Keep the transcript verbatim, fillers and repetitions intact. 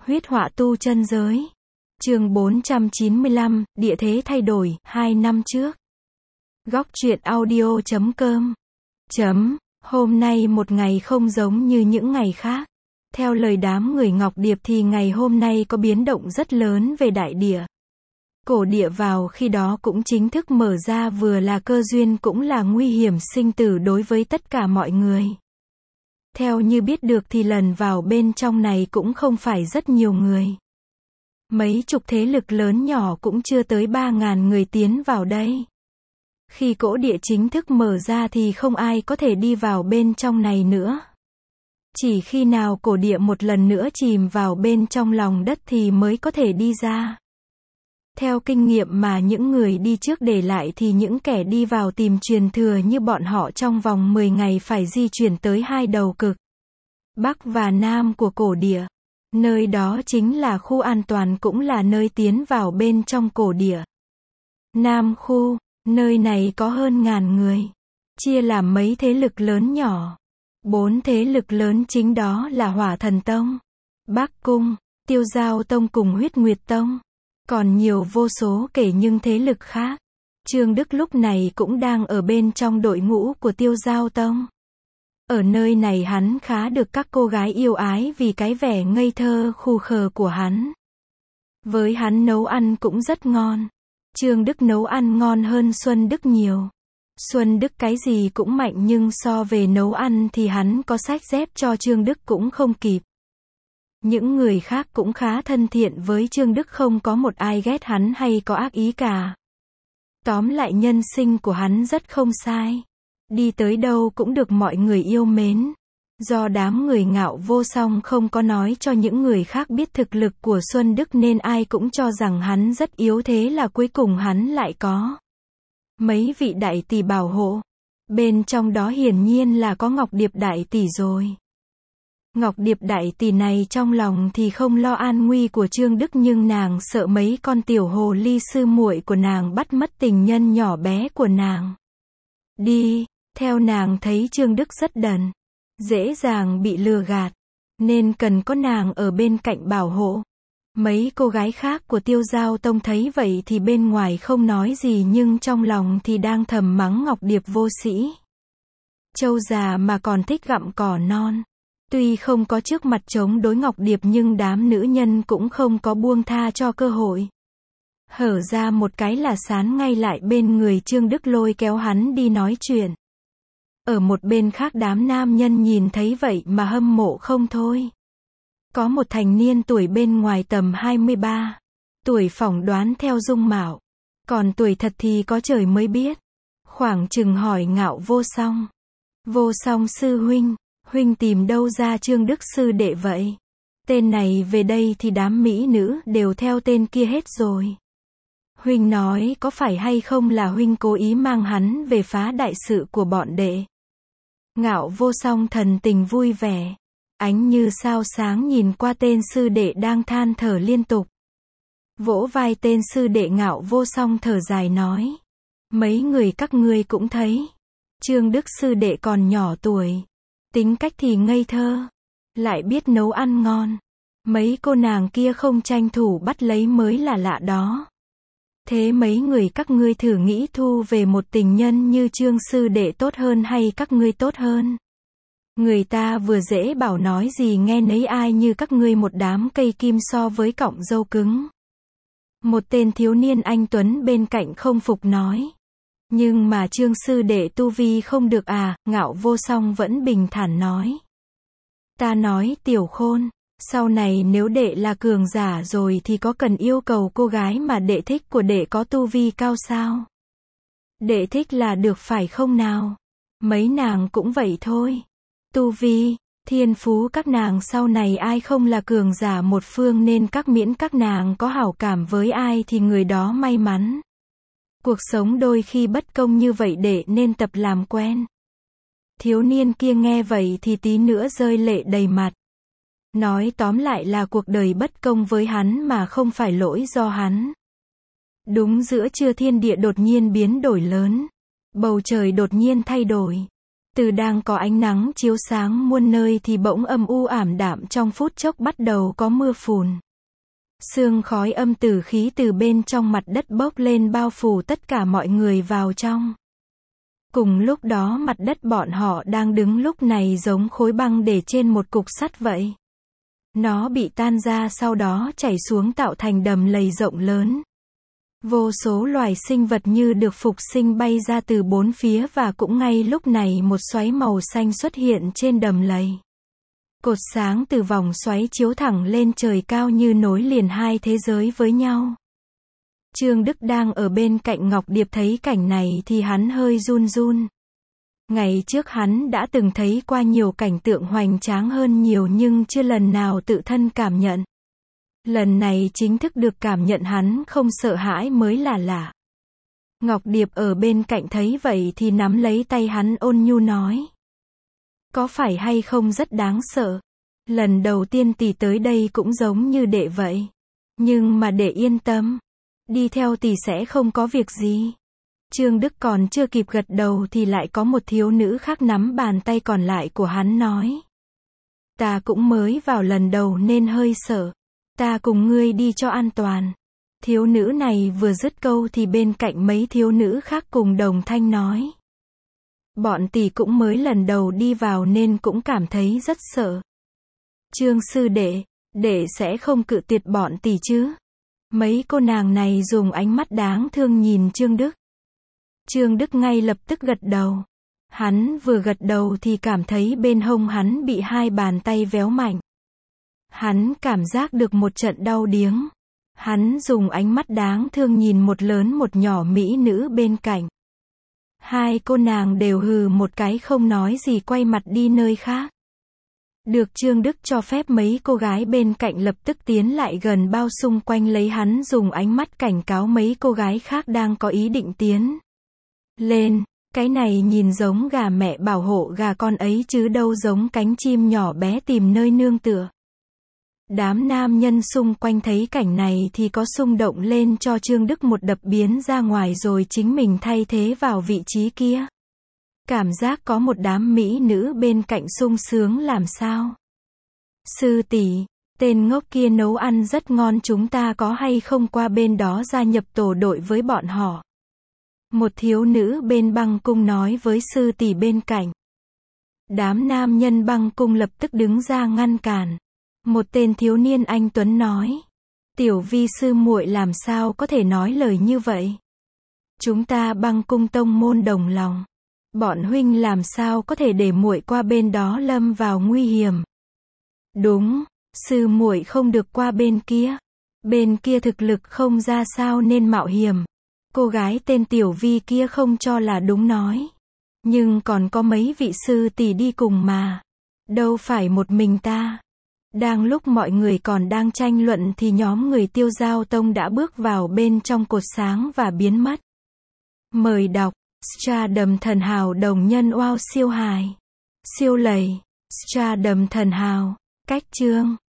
Huyết họa tu chân giới. Chương bốn trăm chín mươi lăm, địa thế thay đổi, hai năm trước. Góc truyện audio chấm com. Chấm, hôm nay một ngày không giống như những ngày khác. Theo lời đám người Ngọc Điệp thì ngày hôm nay có biến động rất lớn về đại địa. Cổ địa vào khi đó cũng chính thức mở ra, vừa là cơ duyên cũng là nguy hiểm sinh tử đối với tất cả mọi người. Theo như biết được thì lần vào bên trong này cũng không phải rất nhiều người. Mấy chục thế lực lớn nhỏ cũng chưa tới ba ngàn người tiến vào đây. Khi cổ địa chính thức mở ra thì không ai có thể đi vào bên trong này nữa. Chỉ khi nào cổ địa một lần nữa chìm vào bên trong lòng đất thì mới có thể đi ra. Theo kinh nghiệm mà những người đi trước để lại thì những kẻ đi vào tìm truyền thừa như bọn họ trong vòng mười ngày phải di chuyển tới hai đầu cực, Bắc và Nam của cổ địa. Nơi đó chính là khu an toàn cũng là nơi tiến vào bên trong cổ địa. Nam khu, nơi này có hơn ngàn người, chia làm mấy thế lực lớn nhỏ. Bốn thế lực lớn chính đó là Hỏa Thần Tông, Bắc Cung, Tiêu Giao Tông cùng Huyết Nguyệt Tông. Còn nhiều vô số kể những thế lực khác. Trương Đức lúc này cũng đang ở bên trong đội ngũ của Tiêu Giao Tông. Ở nơi này hắn khá được các cô gái yêu ái vì cái vẻ ngây thơ khù khờ của hắn. Với hắn nấu ăn cũng rất ngon. Trương Đức nấu ăn ngon hơn Xuân Đức nhiều. Xuân Đức cái gì cũng mạnh nhưng so về nấu ăn thì hắn có sách dép cho Trương Đức cũng không kịp. Những người khác cũng khá thân thiện với Trương Đức, không có một ai ghét hắn hay có ác ý cả. Tóm lại nhân sinh của hắn rất không sai. Đi tới đâu cũng được mọi người yêu mến. Do đám người Ngạo Vô Song không có nói cho những người khác biết thực lực của Xuân Đức nên ai cũng cho rằng hắn rất yếu, thế là cuối cùng hắn lại có mấy vị đại tỷ bảo hộ. Bên trong đó hiển nhiên là có Ngọc Điệp đại tỷ rồi. Ngọc Điệp đại tỷ này trong lòng thì không lo an nguy của Trương Đức, nhưng nàng sợ mấy con tiểu hồ ly sư muội của nàng bắt mất tình nhân nhỏ bé của nàng. Đi, theo nàng thấy Trương Đức rất đần, dễ dàng bị lừa gạt, nên cần có nàng ở bên cạnh bảo hộ. Mấy cô gái khác của Tiêu Giao Tông thấy vậy thì bên ngoài không nói gì nhưng trong lòng thì đang thầm mắng Ngọc Điệp vô sĩ. Trâu già mà còn thích gặm cỏ non. Tuy không có trước mặt chống đối Ngọc Điệp nhưng đám nữ nhân cũng không có buông tha cho cơ hội. Hở ra một cái là sán ngay lại bên người Trương Đức, lôi kéo hắn đi nói chuyện. Ở một bên khác đám nam nhân nhìn thấy vậy mà hâm mộ không thôi. Có một thành niên tuổi bên ngoài tầm hai mươi ba. Tuổi phỏng đoán theo dung mạo. Còn tuổi thật thì có trời mới biết. Khoảng chừng hỏi Ngạo Vô Song. Vô Song sư huynh. Huynh tìm đâu ra Trương Đức sư đệ vậy? Tên này về đây thì đám mỹ nữ đều theo tên kia hết rồi. Huynh nói có phải hay không là huynh cố ý mang hắn về phá đại sự của bọn đệ? Ngạo Vô Song thần tình vui vẻ, ánh như sao sáng nhìn qua tên sư đệ đang than thở liên tục. Vỗ vai tên sư đệ, Ngạo Vô Song thở dài nói. Mấy người các ngươi cũng thấy. Trương Đức sư đệ còn nhỏ tuổi. Tính cách thì ngây thơ, lại biết nấu ăn ngon. Mấy cô nàng kia không tranh thủ bắt lấy mới là lạ đó. Thế mấy người các ngươi thử nghĩ thu về một tình nhân như Trương sư đệ tốt hơn hay các ngươi tốt hơn? Người ta vừa dễ bảo nói gì nghe nấy, ai như các ngươi một đám cây kim so với cọng dâu cứng. Một tên thiếu niên anh tuấn bên cạnh không phục nói. Nhưng mà Trương sư đệ tu vi không được à? Ngạo Vô Song vẫn bình thản nói. Ta nói Tiểu Khôn, sau này nếu đệ là cường giả rồi thì có cần yêu cầu cô gái mà đệ thích của đệ có tu vi cao sao? Đệ thích là được phải không nào? Mấy nàng cũng vậy thôi. Tu vi, thiên phú các nàng sau này ai không là cường giả một phương, nên các miễn các nàng có hảo cảm với ai thì người đó may mắn. Cuộc sống đôi khi bất công như vậy, để nên tập làm quen. Thiếu niên kia nghe vậy thì tí nữa rơi lệ đầy mặt. Nói tóm lại là cuộc đời bất công với hắn mà không phải lỗi do hắn. Đúng giữa trưa thiên địa đột nhiên biến đổi lớn. Bầu trời đột nhiên thay đổi. Từ đang có ánh nắng chiếu sáng muôn nơi thì bỗng âm u ảm đạm, trong phút chốc bắt đầu có mưa phùn. Sương khói âm tử khí từ bên trong mặt đất bốc lên bao phủ tất cả mọi người vào trong. Cùng lúc đó mặt đất bọn họ đang đứng lúc này giống khối băng để trên một cục sắt vậy. Nó bị tan ra sau đó chảy xuống tạo thành đầm lầy rộng lớn. Vô số loài sinh vật như được phục sinh bay ra từ bốn phía, và cũng ngay lúc này một xoáy màu xanh xuất hiện trên đầm lầy. Cột sáng từ vòng xoáy chiếu thẳng lên trời cao như nối liền hai thế giới với nhau. Trương Đức đang ở bên cạnh Ngọc Điệp thấy cảnh này thì hắn hơi run run. Ngày trước hắn đã từng thấy qua nhiều cảnh tượng hoành tráng hơn nhiều nhưng chưa lần nào tự thân cảm nhận. Lần này chính thức được cảm nhận hắn không sợ hãi mới là lạ. Ngọc Điệp ở bên cạnh thấy vậy thì nắm lấy tay hắn ôn nhu nói. Có phải hay không rất đáng sợ? Lần đầu tiên tỷ tới đây cũng giống như đệ vậy. Nhưng mà đệ yên tâm. Đi theo tỷ sẽ không có việc gì. Trương Đức còn chưa kịp gật đầu thì lại có một thiếu nữ khác nắm bàn tay còn lại của hắn nói. Ta cũng mới vào lần đầu nên hơi sợ. Ta cùng ngươi đi cho an toàn. Thiếu nữ này vừa dứt câu thì bên cạnh mấy thiếu nữ khác cùng đồng thanh nói. Bọn tỷ cũng mới lần đầu đi vào nên cũng cảm thấy rất sợ. Trương sư đệ, đệ sẽ không cự tuyệt bọn tỷ chứ? Mấy cô nàng này dùng ánh mắt đáng thương nhìn Trương Đức. Trương Đức ngay lập tức gật đầu. Hắn vừa gật đầu thì cảm thấy bên hông hắn bị hai bàn tay véo mạnh. Hắn cảm giác được một trận đau điếng. Hắn dùng ánh mắt đáng thương nhìn một lớn một nhỏ mỹ nữ bên cạnh. Hai cô nàng đều hừ một cái không nói gì quay mặt đi nơi khác. Được Trương Đức cho phép, mấy cô gái bên cạnh lập tức tiến lại gần bao xung quanh lấy hắn, dùng ánh mắt cảnh cáo mấy cô gái khác đang có ý định tiến lên. Cái này nhìn giống gà mẹ bảo hộ gà con ấy chứ đâu giống cánh chim nhỏ bé tìm nơi nương tựa. Đám nam nhân xung quanh thấy cảnh này thì có xung động lên cho Trương Đức một đập biến ra ngoài rồi chính mình thay thế vào vị trí kia. Cảm giác có một đám mỹ nữ bên cạnh sung sướng làm sao. Sư tỷ, tên ngốc kia nấu ăn rất ngon, chúng ta có hay không qua bên đó gia nhập tổ đội với bọn họ? Một thiếu nữ bên băng cung nói với sư tỷ bên cạnh. Đám nam nhân băng cung lập tức đứng ra ngăn cản. Một tên thiếu niên anh tuấn nói. Tiểu vi sư muội làm sao có thể nói lời như vậy? Chúng ta băng cung tông môn đồng lòng. Bọn huynh làm sao có thể để muội qua bên đó lâm vào nguy hiểm? Đúng, sư muội không được qua bên kia. Bên kia thực lực không ra sao nên mạo hiểm. Cô gái tên Tiểu Vi kia không cho là đúng nói. Nhưng còn có mấy vị sư tỷ đi cùng mà. Đâu phải một mình ta. Đang lúc mọi người còn đang tranh luận thì nhóm người Tiêu Giao Tông đã bước vào bên trong cột sáng và biến mất. Mời đọc Stardom thần hào đồng nhân wow siêu hài. Siêu lầy. Stardom thần hào. Cách chương